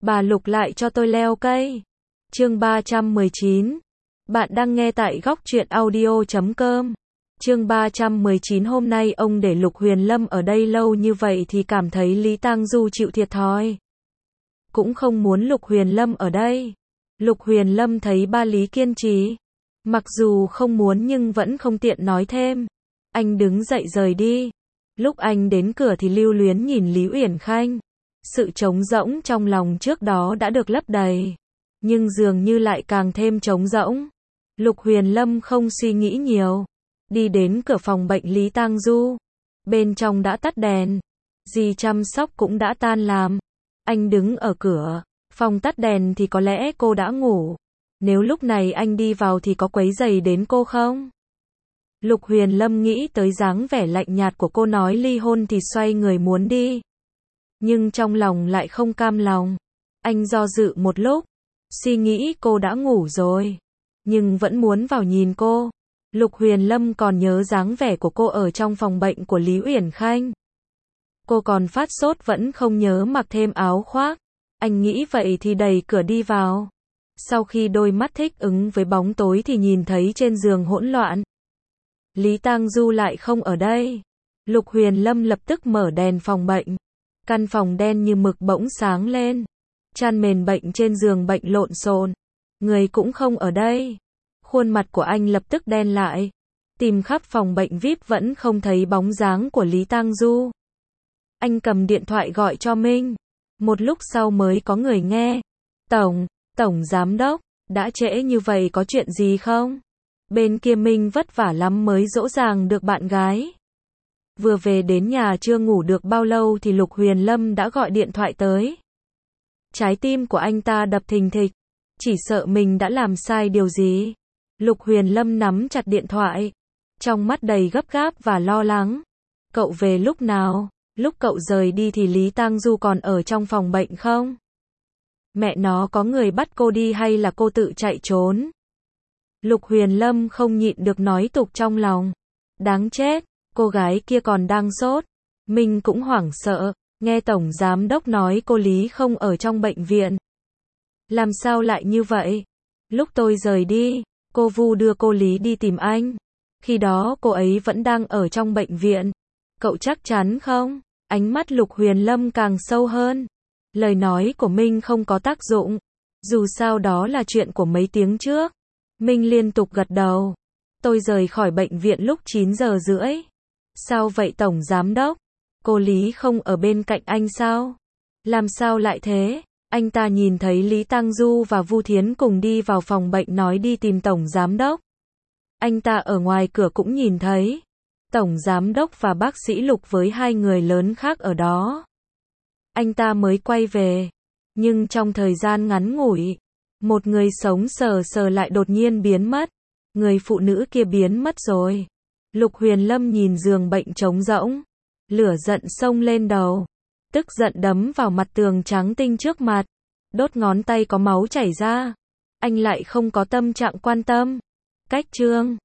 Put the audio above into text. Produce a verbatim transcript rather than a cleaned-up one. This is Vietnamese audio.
Bà Lục lại cho tôi leo cây. Chương ba trăm mười chín. Bạn đang nghe tại góc truyện audio chấm com. Chương ba trăm mười chín. Hôm nay ông để Lục Huyền Lâm ở đây lâu như vậy thì cảm thấy Lý Tang Du chịu thiệt thòi. Cũng không muốn Lục Huyền Lâm ở đây. Lục Huyền Lâm thấy ba Lý kiên trì. Mặc dù không muốn nhưng vẫn không tiện nói thêm. Anh đứng dậy rời đi. Lúc anh đến cửa thì lưu luyến nhìn Lý Uyển Khanh. Sự trống rỗng trong lòng trước đó đã được lấp đầy. Nhưng dường như lại càng thêm trống rỗng. Lục Huyền Lâm không suy nghĩ nhiều. Đi đến cửa phòng bệnh Lý Tang Du. Bên trong đã tắt đèn. Dì chăm sóc cũng đã tan làm. Anh đứng ở cửa. Phòng tắt đèn thì có lẽ cô đã ngủ. Nếu lúc này anh đi vào thì có quấy rầy đến cô không? Lục Huyền Lâm nghĩ tới dáng vẻ lạnh nhạt của cô nói ly hôn thì xoay người muốn đi. Nhưng trong lòng lại không cam lòng. Anh do dự một lúc. Suy nghĩ cô đã ngủ rồi. Nhưng vẫn muốn vào nhìn cô. Lục Huyền Lâm còn nhớ dáng vẻ của cô ở trong phòng bệnh của Lý Uyển Khanh. Cô còn phát sốt vẫn không nhớ mặc thêm áo khoác. Anh nghĩ vậy thì đẩy cửa đi vào. Sau khi đôi mắt thích ứng với bóng tối thì nhìn thấy trên giường hỗn loạn. Lý Tang Du lại không ở đây. Lục Huyền Lâm lập tức mở đèn phòng bệnh. Căn phòng đen như mực bỗng sáng lên. Chăn mền bệnh trên giường bệnh lộn xộn. Người cũng không ở đây. Khuôn mặt của anh lập tức đen lại. Tìm khắp phòng bệnh vi ai pi vẫn không thấy bóng dáng của Lý Tang Du. Anh cầm điện thoại gọi cho Minh. Một lúc sau mới có người nghe. Tổng, Tổng Giám Đốc, đã trễ như vậy có chuyện gì không? Bên kia Minh vất vả lắm mới dỗ dàng được bạn gái. Vừa về đến nhà chưa ngủ được bao lâu thì Lục Huyền Lâm đã gọi điện thoại tới. Trái tim của anh ta đập thình thịch. Chỉ sợ mình đã làm sai điều gì. Lục Huyền Lâm nắm chặt điện thoại. Trong mắt đầy gấp gáp và lo lắng. Cậu về lúc nào? Lúc cậu rời đi thì Lý Tang Du còn ở trong phòng bệnh không? Mẹ nó có người bắt cô đi hay là cô tự chạy trốn? Lục Huyền Lâm không nhịn được nói tục trong lòng. Đáng chết, cô gái kia còn đang sốt. Mình cũng hoảng sợ, nghe Tổng Giám Đốc nói cô Lý không ở trong bệnh viện. Làm sao lại như vậy? Lúc tôi rời đi, cô Vu đưa cô Lý đi tìm anh. Khi đó cô ấy vẫn đang ở trong bệnh viện. Cậu chắc chắn không? Ánh mắt Lục Huyền Lâm càng sâu hơn. Lời nói của Minh không có tác dụng. Dù sao đó là chuyện của mấy tiếng trước. Minh liên tục gật đầu. Tôi rời khỏi bệnh viện lúc chín giờ rưỡi. Sao vậy Tổng Giám Đốc? Cô Lý không ở bên cạnh anh sao? Làm sao lại thế? Anh ta nhìn thấy Lý Tang Du và Vu Thiến cùng đi vào phòng bệnh nói đi tìm Tổng Giám Đốc. Anh ta ở ngoài cửa cũng nhìn thấy. Tổng Giám Đốc và bác sĩ Lục với hai người lớn khác ở đó. Anh ta mới quay về. Nhưng trong thời gian ngắn ngủi, một người sống sờ sờ lại đột nhiên biến mất. Người phụ nữ kia biến mất rồi. Lục Huyền Lâm nhìn giường bệnh trống rỗng. Lửa giận xông lên đầu. Tức giận đấm vào mặt tường trắng tinh trước mặt. Đốt ngón tay có máu chảy ra. Anh lại không có tâm trạng quan tâm. Cách chương